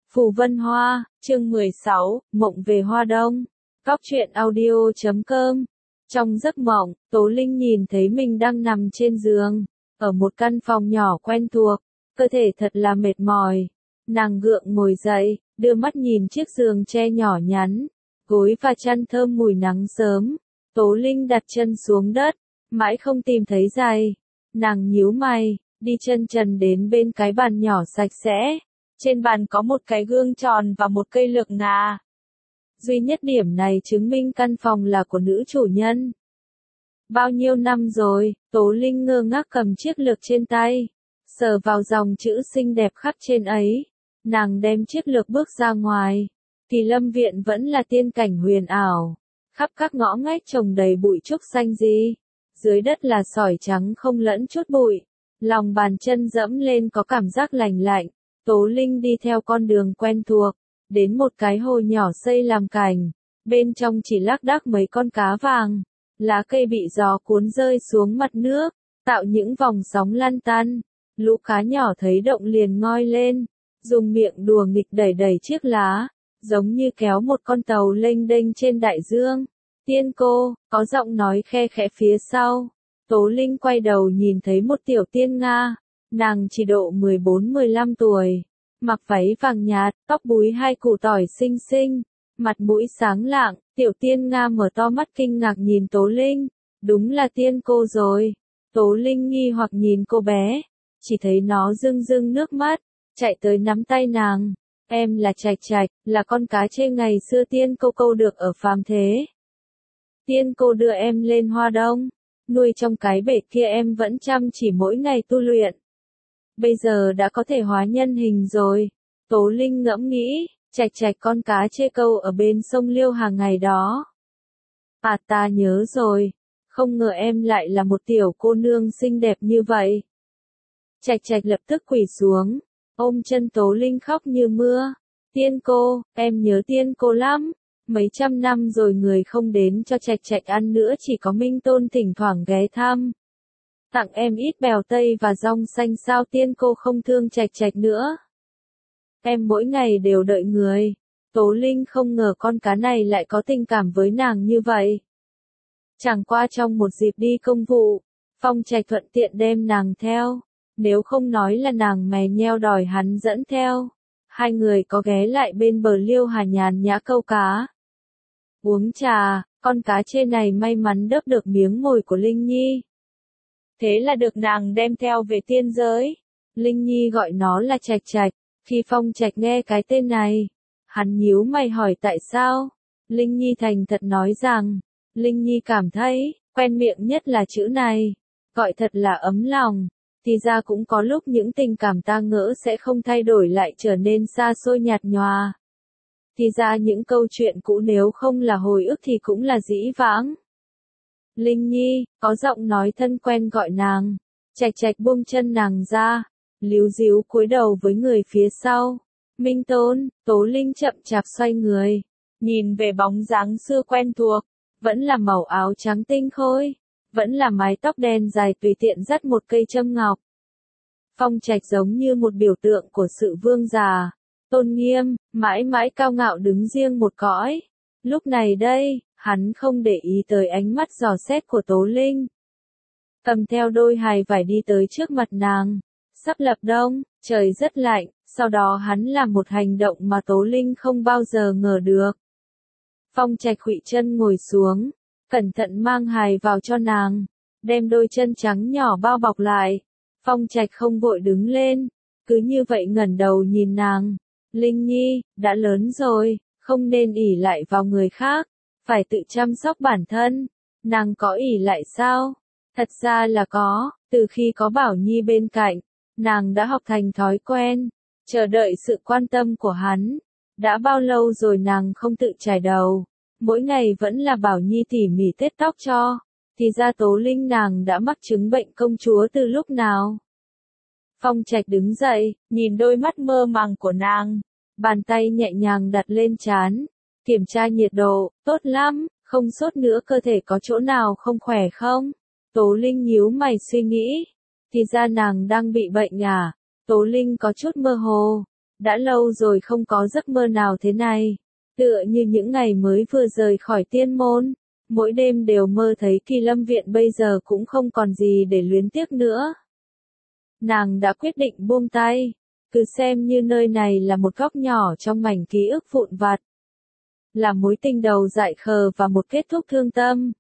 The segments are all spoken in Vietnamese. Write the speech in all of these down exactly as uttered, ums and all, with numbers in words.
Phù Vân Hoa, chương mười sáu, Mộng về Hoa Đông. Cóc truyện audio chấm com. Trong giấc mộng, Tố Linh nhìn thấy mình đang nằm trên giường, ở một căn phòng nhỏ quen thuộc, cơ thể thật là mệt mỏi. Nàng gượng ngồi dậy, đưa mắt nhìn chiếc giường tre nhỏ nhắn, gối và chăn thơm mùi nắng sớm. Tố Linh đặt chân xuống đất, mãi không tìm thấy giày. Nàng nhíu mày, đi chân trần đến bên cái bàn nhỏ sạch sẽ. Trên bàn có một cái gương tròn và một cây lược ngà. Duy nhất điểm này chứng minh căn phòng là của nữ chủ nhân. Bao nhiêu năm rồi, Tố Linh ngơ ngác cầm chiếc lược trên tay, sờ vào dòng chữ xinh đẹp khắc trên ấy. Nàng đem chiếc lược bước ra ngoài. Kỳ Lâm viện vẫn là tiên cảnh huyền ảo. Khắp các ngõ ngách trồng đầy bụi trúc xanh gì. Dưới đất là sỏi trắng không lẫn chút bụi. Lòng bàn chân dẫm lên có cảm giác lành lạnh. Tố Linh đi theo con đường quen thuộc, đến một cái hồ nhỏ xây làm cảnh, bên trong chỉ lác đác mấy con cá vàng, lá cây bị gió cuốn rơi xuống mặt nước, tạo những vòng sóng lăn tăn, lũ cá nhỏ thấy động liền ngoi lên, dùng miệng đùa nghịch đẩy đẩy chiếc lá, giống như kéo một con tàu lênh đênh trên đại dương. Tiên cô, có giọng nói khe khẽ phía sau. Tố Linh quay đầu nhìn thấy một tiểu tiên Nga. Nàng chỉ độ mười bốn mười lăm tuổi, mặc váy vàng nhạt, tóc búi hai củ tỏi xinh xinh, mặt mũi sáng lạng. Tiểu tiên Nga mở to mắt kinh ngạc nhìn Tố Linh, đúng là tiên cô rồi. Tố Linh nghi hoặc nhìn cô bé, chỉ thấy nó rưng rưng nước mắt, chạy tới nắm tay nàng. Em là Trạch Trạch, là con cá trê ngày xưa tiên cô câu được ở phàm thế. Tiên cô đưa em lên Hoa Đông, nuôi trong cái bể kia em vẫn chăm chỉ mỗi ngày tu luyện. Bây giờ đã có thể hóa nhân hình rồi. Tố Linh ngẫm nghĩ, Trạch Trạch con cá trê câu ở bên sông Liêu hàng ngày đó. À ta nhớ rồi, không ngờ em lại là một tiểu cô nương xinh đẹp như vậy. Trạch Trạch lập tức quỳ xuống, ôm chân Tố Linh khóc như mưa. Tiên cô, em nhớ tiên cô lắm. Mấy trăm năm rồi người không đến cho Trạch Trạch ăn nữa, chỉ có Minh Tôn thỉnh thoảng ghé thăm. Tặng em ít bèo tây và rong xanh, sao tiên cô không thương Trạch Trạch nữa? Em mỗi ngày đều đợi người. Tố Linh không ngờ con cá này lại có tình cảm với nàng như vậy. Chẳng qua trong một dịp đi công vụ, Phong Trạch thuận tiện đem nàng theo. Nếu không nói là nàng mè nheo đòi hắn dẫn theo. Hai người có ghé lại bên bờ Liêu Hà nhàn nhã câu cá. Uống trà, con cá trê này may mắn đớp được miếng mồi của Linh Nhi. Thế là được nàng đem theo về tiên giới. Linh Nhi gọi nó là Trạch Trạch. Khi Phong Trạch nghe cái tên này, hắn nhíu mày hỏi tại sao. Linh Nhi thành thật nói rằng, Linh Nhi cảm thấy, quen miệng nhất là chữ này. Gọi thật là ấm lòng. Thì ra cũng có lúc những tình cảm ta ngỡ sẽ không thay đổi lại trở nên xa xôi nhạt nhòa. Thì ra những câu chuyện cũ nếu không là hồi ức thì cũng là dĩ vãng. Linh Nhi, có giọng nói thân quen gọi nàng. Trạch Trạch buông chân nàng ra, líu díu cúi đầu với người phía sau. Minh Tôn. Tố Linh chậm chạp xoay người, nhìn về bóng dáng xưa quen thuộc, vẫn là màu áo trắng tinh khôi, vẫn là mái tóc đen dài tùy tiện dắt một cây châm ngọc. Phong Trạch giống như một biểu tượng của sự vương giả, tôn nghiêm, mãi mãi cao ngạo đứng riêng một cõi. Lúc này đây, hắn không để ý tới ánh mắt dò xét của Tố Linh. Cầm theo đôi hài vải đi tới trước mặt nàng. Sắp lập đông, trời rất lạnh, sau đó hắn làm một hành động mà Tố Linh không bao giờ ngờ được. Phong Trạch khuỵu chân ngồi xuống, cẩn thận mang hài vào cho nàng, đem đôi chân trắng nhỏ bao bọc lại. Phong Trạch không vội đứng lên, cứ như vậy ngẩng đầu nhìn nàng. Linh Nhi, đã lớn rồi, không nên ỷ lại vào người khác, phải tự chăm sóc bản thân. Nàng có ỷ lại sao? Thật ra là có, từ khi có Bảo Nhi bên cạnh, nàng đã học thành thói quen, chờ đợi sự quan tâm của hắn. Đã bao lâu rồi nàng không tự chải đầu, mỗi ngày vẫn là Bảo Nhi tỉ mỉ tết tóc cho. Thì ra Tố Linh nàng đã mắc chứng bệnh công chúa từ lúc nào? Phong Trạch đứng dậy, nhìn đôi mắt mơ màng của nàng, bàn tay nhẹ nhàng đặt lên trán, kiểm tra nhiệt độ. Tốt lắm, không sốt nữa, cơ thể có chỗ nào không khỏe không? Tố Linh nhíu mày suy nghĩ, thì ra nàng đang bị bệnh à? Tố Linh có chút mơ hồ, Đã lâu rồi không có giấc mơ nào thế này. Tựa như những ngày mới vừa rời khỏi tiên môn. Mỗi đêm đều mơ thấy Kỳ Lâm Viện bây giờ cũng không còn gì để luyến tiếc nữa. Nàng đã quyết định buông tay. Cứ xem như nơi này là một góc nhỏ trong mảnh ký ức vụn vặt. Là mối tình đầu dại khờ và một kết thúc thương tâm.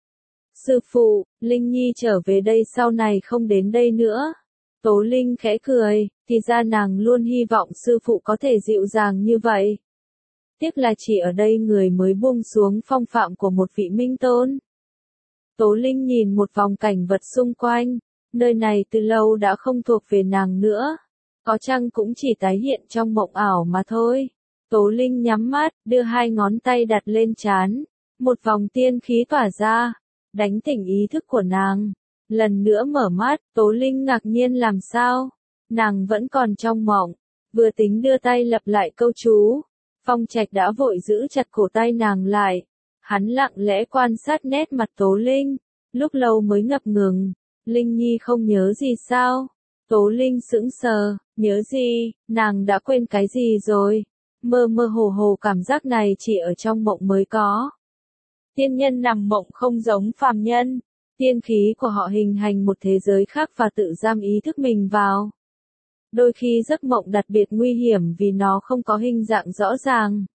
Sư phụ, Linh Nhi trở về đây sau này không đến đây nữa. Tố Linh khẽ cười, thì ra nàng luôn hy vọng sư phụ có thể dịu dàng như vậy. Tiếc là chỉ ở đây người mới buông xuống phong phạm của một vị minh tôn. Tố Linh nhìn một vòng cảnh vật xung quanh, nơi này từ lâu đã không thuộc về nàng nữa. Có chăng cũng chỉ tái hiện trong mộng ảo mà thôi. Tố Linh nhắm mắt, đưa hai ngón tay đặt lên trán. Một vòng tiên khí tỏa ra, đánh tỉnh ý thức của nàng. Lần nữa mở mắt, Tố Linh ngạc nhiên làm sao? Nàng vẫn còn trong mộng. Vừa tính đưa tay lặp lại câu chú. Phong Trạch đã vội giữ chặt cổ tay nàng lại. Hắn lặng lẽ quan sát nét mặt Tố Linh. Lúc lâu mới ngập ngừng. Linh Nhi không nhớ gì sao? Tố Linh sững sờ, nhớ gì, nàng đã quên cái gì rồi? Mơ mơ hồ hồ cảm giác này chỉ ở trong mộng mới có. Tiên nhân nằm mộng không giống phàm nhân. Tiên khí của họ hình thành một thế giới khác và tự giam ý thức mình vào. Đôi khi giấc mộng đặc biệt nguy hiểm vì nó không có hình dạng rõ ràng.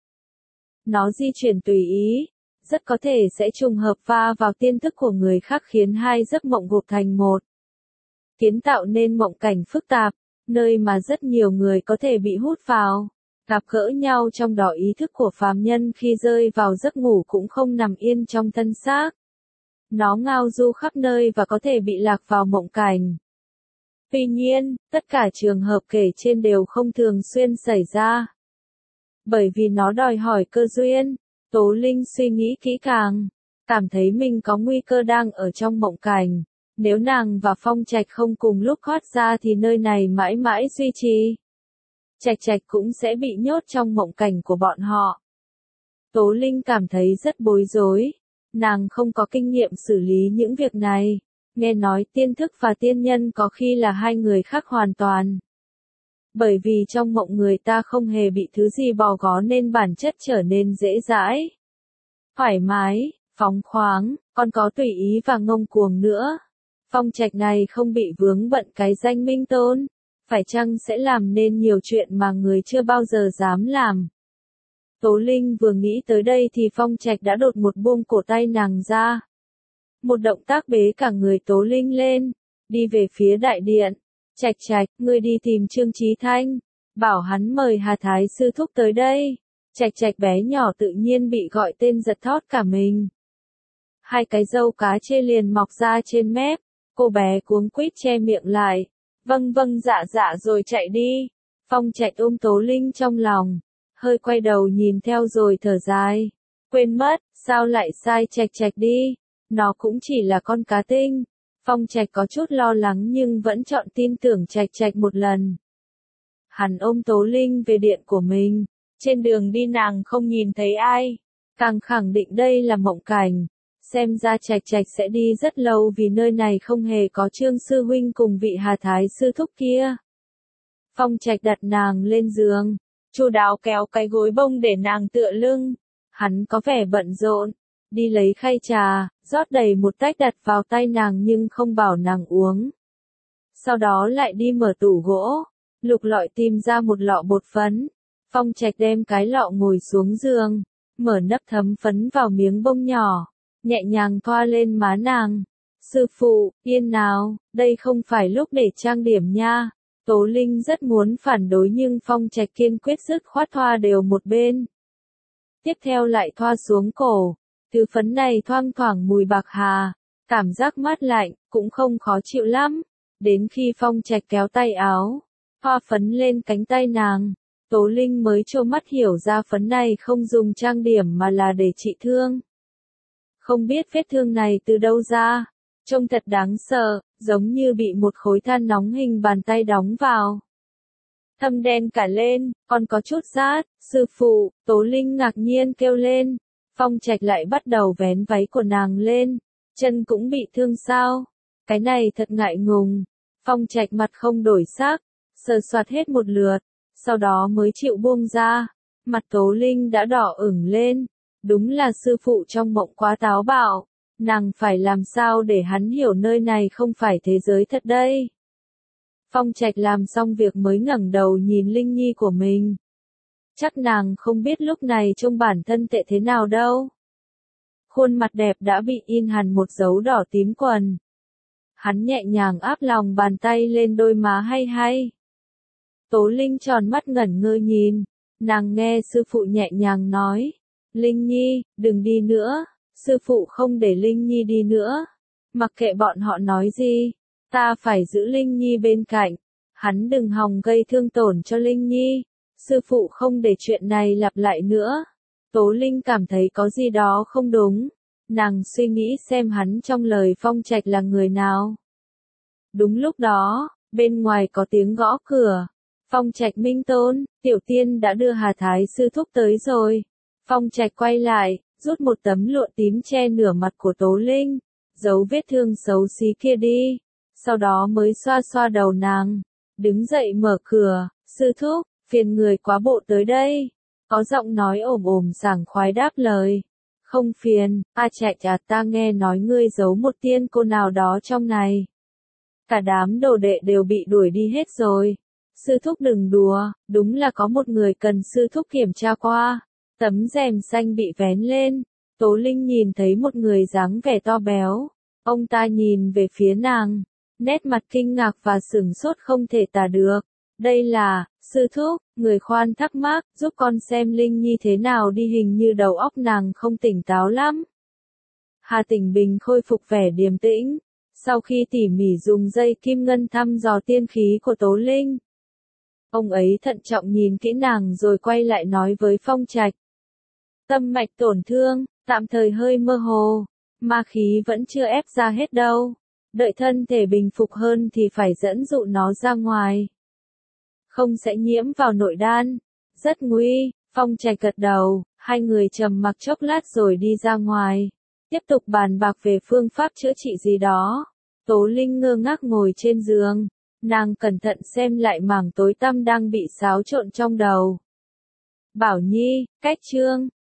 Nó di chuyển tùy ý, rất có thể sẽ trùng hợp va vào tiên thức của người khác khiến hai giấc mộng gộp thành một. Kiến tạo nên mộng cảnh phức tạp, nơi mà rất nhiều người có thể bị hút vào. Gặp gỡ nhau trong đó ý thức của phàm nhân khi rơi vào giấc ngủ cũng không nằm yên trong thân xác. Nó ngao du khắp nơi và có thể bị lạc vào mộng cảnh. Tuy nhiên, tất cả trường hợp kể trên đều không thường xuyên xảy ra. Bởi vì nó đòi hỏi cơ duyên, Tố Linh suy nghĩ kỹ càng, cảm thấy mình có nguy cơ đang ở trong mộng cảnh. Nếu nàng và Phong Trạch không cùng lúc thoát ra thì nơi này mãi mãi duy trì. Trạch Trạch cũng sẽ bị nhốt trong mộng cảnh của bọn họ. Tố Linh cảm thấy rất bối rối. Nàng không có kinh nghiệm xử lý những việc này. Nghe nói tiên thức và tiên nhân có khi là hai người khác hoàn toàn. Bởi vì trong mộng người ta không hề bị thứ gì bò gó nên bản chất trở nên dễ dãi, thoải mái, phóng khoáng, còn có tùy ý và ngông cuồng nữa. Phong Trạch này không bị vướng bận cái danh minh tôn, phải chăng sẽ làm nên nhiều chuyện mà người chưa bao giờ dám làm. Tố Linh vừa nghĩ tới đây thì Phong Trạch đã đột một buông cổ tay nàng ra. Một động tác bế cả người Tố Linh lên, đi về phía đại điện. Trạch Trạch, ngươi đi tìm Trương Chí Thanh, bảo hắn mời Hà Thái sư thúc tới đây. Trạch Trạch bé nhỏ tự nhiên bị gọi tên giật thót cả mình. Hai cái râu cá chê liền mọc ra trên mép, cô bé cuống quýt che miệng lại. Vâng vâng dạ dạ rồi chạy đi. Phong Trạch ôm Tố Linh trong lòng, hơi quay đầu nhìn theo rồi thở dài. Quên mất, sao lại sai Trạch Trạch đi, nó cũng chỉ là con cá tinh. Phong Trạch có chút lo lắng nhưng vẫn chọn tin tưởng Trạch Trạch một lần. Hắn ôm Tố Linh về điện của mình, trên đường đi nàng không nhìn thấy ai, càng khẳng định đây là mộng cảnh. Xem ra Trạch Trạch sẽ đi rất lâu vì nơi này không hề có Trương sư huynh cùng vị Hà Thái sư thúc kia. Phong Trạch đặt nàng lên giường, chu đáo kéo cái gối bông để nàng tựa lưng. Hắn có vẻ bận rộn, đi lấy khay trà, rót đầy một tách đặt vào tay nàng nhưng không bảo nàng uống. Sau đó lại đi mở tủ gỗ, lục lọi tìm ra một lọ bột phấn. Phong Trạch đem cái lọ ngồi xuống giường, mở nắp thấm phấn vào miếng bông nhỏ, nhẹ nhàng thoa lên má nàng. Sư phụ, yên nào, đây không phải lúc để trang điểm nha. Tố Linh rất muốn phản đối nhưng Phong Trạch kiên quyết dứt khoát thoa đều một bên. Tiếp theo lại thoa xuống cổ. Thứ phấn này thoang thoảng mùi bạc hà, cảm giác mát lạnh, cũng không khó chịu lắm. Đến khi Phong Trạch kéo tay áo, thoa phấn lên cánh tay nàng, Tố Linh mới trố mắt hiểu ra phấn này không dùng trang điểm mà là để trị thương. Không biết vết thương này từ đâu ra, trông thật đáng sợ, giống như bị một khối than nóng hình bàn tay đóng vào. Thâm đen cả lên, còn có chút rát. Sư phụ, Tố Linh ngạc nhiên kêu lên. Phong Trạch lại bắt đầu vén váy của nàng lên. Chân cũng bị thương sao? Cái này thật ngại ngùng. Phong Trạch mặt không đổi sắc, sờ soạt hết một lượt. sau đó mới chịu buông ra. Mặt Tố Linh đã đỏ ửng lên, đúng là sư phụ trong mộng quá táo bạo, nàng phải làm sao để hắn hiểu nơi này không phải thế giới thật đây. Phong Trạch làm xong việc mới ngẩng đầu nhìn Linh Nhi của mình. Chắc nàng không biết lúc này trông bản thân tệ thế nào đâu. Khuôn mặt đẹp đã bị in hẳn một dấu đỏ tím quần. Hắn nhẹ nhàng áp lòng bàn tay lên đôi má hay hay. Tố Linh tròn mắt ngẩn ngơ nhìn, nàng nghe sư phụ nhẹ nhàng nói, Linh Nhi, đừng đi nữa, sư phụ không để Linh Nhi đi nữa, mặc kệ bọn họ nói gì, ta phải giữ Linh Nhi bên cạnh, hắn đừng hòng gây thương tổn cho Linh Nhi, sư phụ không để chuyện này lặp lại nữa. Tố Linh cảm thấy có gì đó không đúng, nàng suy nghĩ xem hắn trong lời Phong Trạch là người nào. Đúng lúc đó, bên ngoài có tiếng gõ cửa. Phong Trạch Minh Tôn, Tiểu Tiên đã đưa Hà Thái sư thúc tới rồi. Phong Trạch quay lại, rút một tấm lụa tím che nửa mặt của Tố Linh, giấu vết thương xấu xí kia đi, sau đó mới xoa xoa đầu nàng, đứng dậy mở cửa, sư thúc, phiền người quá bộ tới đây. Có giọng nói ồm ồm sảng khoái đáp lời. Không phiền, a Trạch à, ta nghe nói ngươi giấu một tiên cô nào đó trong này. Cả đám đồ đệ đều bị đuổi đi hết rồi. Sư thúc đừng đùa, đúng là có một người cần sư thúc kiểm tra qua. Tấm rèm xanh bị vén lên, Tố Linh nhìn thấy một người dáng vẻ to béo. Ông ta nhìn về phía nàng, nét mặt kinh ngạc và sửng sốt không thể tả được. Đây là, sư thúc, người khoan thắc mắc, giúp con xem Linh Nhi thế nào đi, hình như đầu óc nàng không tỉnh táo lắm. Hà Tỉnh Bình khôi phục vẻ điềm tĩnh, sau khi tỉ mỉ dùng dây kim ngân thăm dò tiên khí của Tố Linh. Ông ấy thận trọng nhìn kỹ nàng rồi quay lại nói với Phong Trạch. Tâm mạch tổn thương, tạm thời hơi mơ hồ, ma khí vẫn chưa ép ra hết đâu. Đợi thân thể bình phục hơn thì phải dẫn dụ nó ra ngoài. Không sẽ nhiễm vào nội đan. Rất nguy, Phong Trạch gật đầu, hai người trầm mặc chốc lát rồi đi ra ngoài. Tiếp tục bàn bạc về phương pháp chữa trị gì đó. Tố Linh ngơ ngác ngồi trên giường. Nàng cẩn thận xem lại mảng tối tăm đang bị xáo trộn trong đầu. Bảo Nhi, cách chương.